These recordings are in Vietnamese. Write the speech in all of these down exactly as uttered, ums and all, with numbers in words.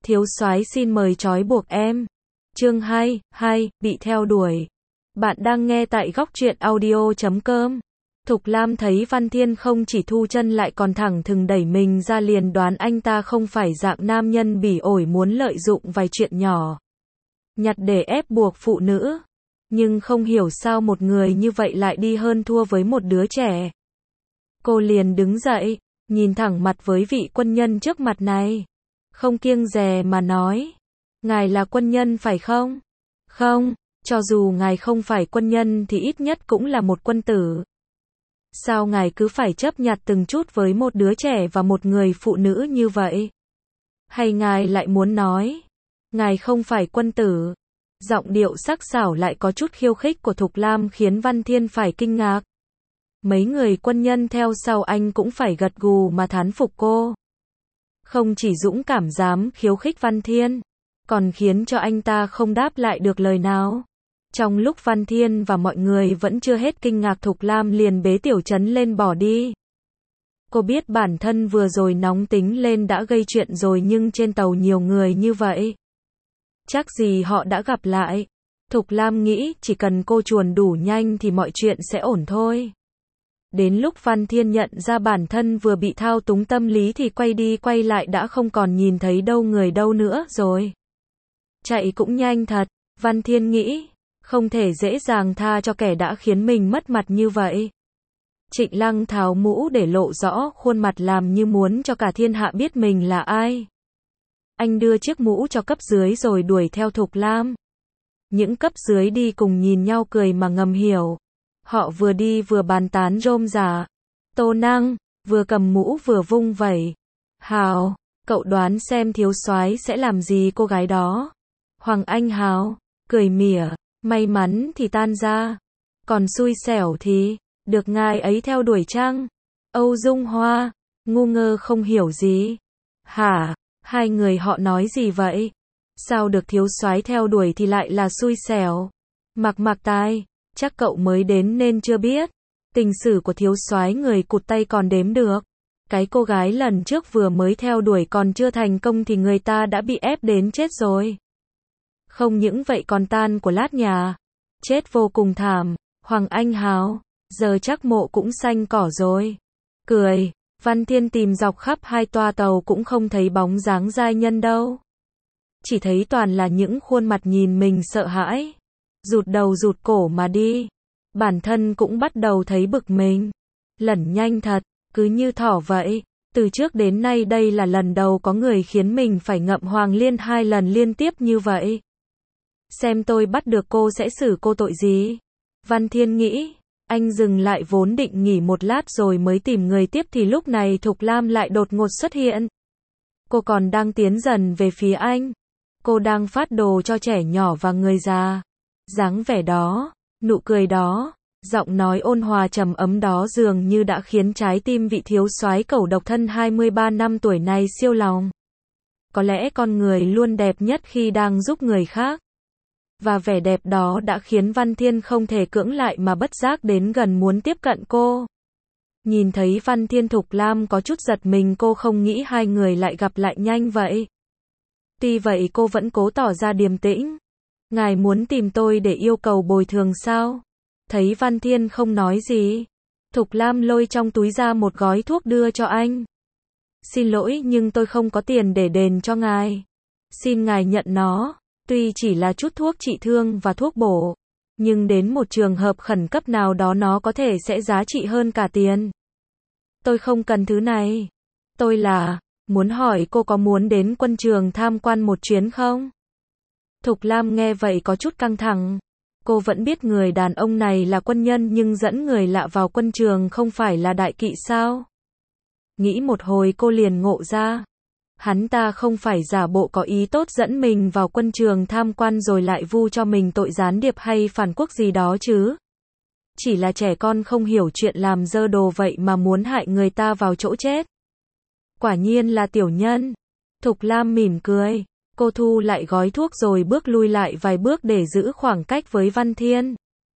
Thiếu soái xin mời trói buộc em. Chương hai, hai, bị theo đuổi. Bạn đang nghe tại góc truyện audio chấm com. Thục Lam thấy Văn Thiên không chỉ thu chân lại còn thẳng thừng đẩy mình ra, liền đoán anh ta không phải dạng nam nhân bỉ ổi muốn lợi dụng vài chuyện nhỏ nhặt để ép buộc phụ nữ. Nhưng không hiểu sao một người như vậy lại đi hơn thua với một đứa trẻ. Cô liền đứng dậy, nhìn thẳng mặt với vị quân nhân trước mặt này. Không kiêng dè mà nói. Ngài là quân nhân phải không? Không, cho dù ngài không phải quân nhân thì ít nhất cũng là một quân tử. Sao ngài cứ phải chấp nhặt từng chút với một đứa trẻ và một người phụ nữ như vậy? Hay ngài lại muốn nói, ngài không phải quân tử? Giọng điệu sắc sảo lại có chút khiêu khích của Thục Lam khiến Văn Thiên phải kinh ngạc. Mấy người quân nhân theo sau anh cũng phải gật gù mà thán phục cô. Không chỉ dũng cảm dám khiêu khích Văn Thiên, còn khiến cho anh ta không đáp lại được lời nào. Trong lúc Văn Thiên và mọi người vẫn chưa hết kinh ngạc, Thục Lam liền bế Tiểu Trấn lên bỏ đi. Cô biết bản thân vừa rồi nóng tính lên đã gây chuyện rồi, nhưng trên tàu nhiều người như vậy, chắc gì họ đã gặp lại. Thục Lam nghĩ chỉ cần cô chuồn đủ nhanh thì mọi chuyện sẽ ổn thôi. Đến lúc Văn Thiên nhận ra bản thân vừa bị thao túng tâm lý thì quay đi quay lại đã không còn nhìn thấy đâu người đâu nữa rồi. Chạy cũng nhanh thật, Văn Thiên nghĩ, không thể dễ dàng tha cho kẻ đã khiến mình mất mặt như vậy. Trịnh Lăng tháo mũ để lộ rõ khuôn mặt, làm như muốn cho cả thiên hạ biết mình là ai. Anh đưa chiếc mũ cho cấp dưới rồi đuổi theo Thục Lam. Những cấp dưới đi cùng nhìn nhau cười mà ngầm hiểu. Họ vừa đi vừa bàn tán rôm rả. Tô Năng vừa cầm mũ vừa vung vẩy. Hào, cậu đoán xem thiếu soái sẽ làm gì cô gái đó? Hoàng Anh Hào cười mỉa, may mắn thì tan ra, còn xui xẻo thì được ngài ấy theo đuổi chăng? Âu Dung Hoa ngu ngơ không hiểu gì. Hả? Hai người họ nói gì vậy? Sao được thiếu soái theo đuổi thì lại là xui xẻo? Mặc Mặc Tai, chắc cậu mới đến nên chưa biết. Tình sử của thiếu soái người cụt tay còn đếm được. Cái cô gái lần trước vừa mới theo đuổi còn chưa thành công thì người ta đã bị ép đến chết rồi. Không những vậy còn tan của lát nhà. Chết vô cùng thảm. Hoàng Anh Hào, giờ chắc mộ cũng xanh cỏ rồi. Cười, Văn Thiên tìm dọc khắp hai toa tàu cũng không thấy bóng dáng giai nhân đâu. Chỉ thấy toàn là những khuôn mặt nhìn mình sợ hãi, rụt đầu rụt cổ mà đi. Bản thân cũng bắt đầu thấy bực mình. Lẩn nhanh thật, cứ như thỏ vậy. Từ trước đến nay đây là lần đầu có người khiến mình phải ngậm hoàng liên hai lần liên tiếp như vậy. Xem tôi bắt được cô sẽ xử cô tội gì? Văn Thiên nghĩ. Anh dừng lại vốn định nghỉ một lát rồi mới tìm người tiếp thì lúc này Thục Lam lại đột ngột xuất hiện. Cô còn đang tiến dần về phía anh. Cô đang phát đồ cho trẻ nhỏ và người già. Dáng vẻ đó, nụ cười đó, giọng nói ôn hòa trầm ấm đó dường như đã khiến trái tim vị thiếu soái cẩu độc thân hai mươi ba năm tuổi này siêu lòng. Có lẽ con người luôn đẹp nhất khi đang giúp người khác. Và vẻ đẹp đó đã khiến Văn Thiên không thể cưỡng lại mà bất giác đến gần muốn tiếp cận cô. Nhìn thấy Văn Thiên, Thục Lam có chút giật mình, cô không nghĩ hai người lại gặp lại nhanh vậy. Tuy vậy cô vẫn cố tỏ ra điềm tĩnh. Ngài muốn tìm tôi để yêu cầu bồi thường sao? Thấy Văn Thiên không nói gì, Thục Lam lôi trong túi ra một gói thuốc đưa cho anh. Xin lỗi nhưng tôi không có tiền để đền cho ngài. Xin ngài nhận nó. Tuy chỉ là chút thuốc trị thương và thuốc bổ, nhưng đến một trường hợp khẩn cấp nào đó nó có thể sẽ giá trị hơn cả tiền. Tôi không cần thứ này. Tôi là, muốn hỏi cô có muốn đến quân trường tham quan một chuyến không? Thục Lam nghe vậy có chút căng thẳng. Cô vẫn biết người đàn ông này là quân nhân nhưng dẫn người lạ vào quân trường không phải là đại kỵ sao? Nghĩ một hồi cô liền ngộ ra. Hắn ta không phải giả bộ có ý tốt dẫn mình vào quân trường tham quan rồi lại vu cho mình tội gián điệp hay phản quốc gì đó chứ. Chỉ là trẻ con không hiểu chuyện làm dơ đồ vậy mà muốn hại người ta vào chỗ chết. Quả nhiên là tiểu nhân. Thục Lam mỉm cười. Cô thu lại gói thuốc rồi bước lui lại vài bước để giữ khoảng cách với Văn Thiên.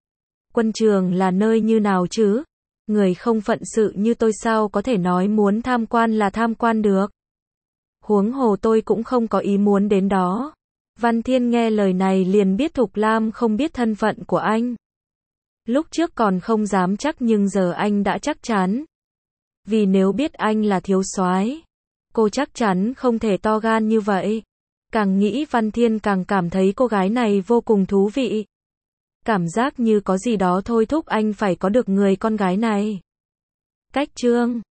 Quân trường là nơi như nào chứ? Người không phận sự như tôi sao có thể nói muốn tham quan là tham quan được? Huống hồ tôi cũng không có ý muốn đến đó. Văn Thiên nghe lời này liền biết Thục Lam không biết thân phận của anh. Lúc trước còn không dám chắc nhưng giờ anh đã chắc chắn. Vì nếu biết anh là thiếu soái, cô chắc chắn không thể to gan như vậy. Càng nghĩ Văn Thiên càng cảm thấy cô gái này vô cùng thú vị. Cảm giác như có gì đó thôi thúc anh phải có được người con gái này. Cách chương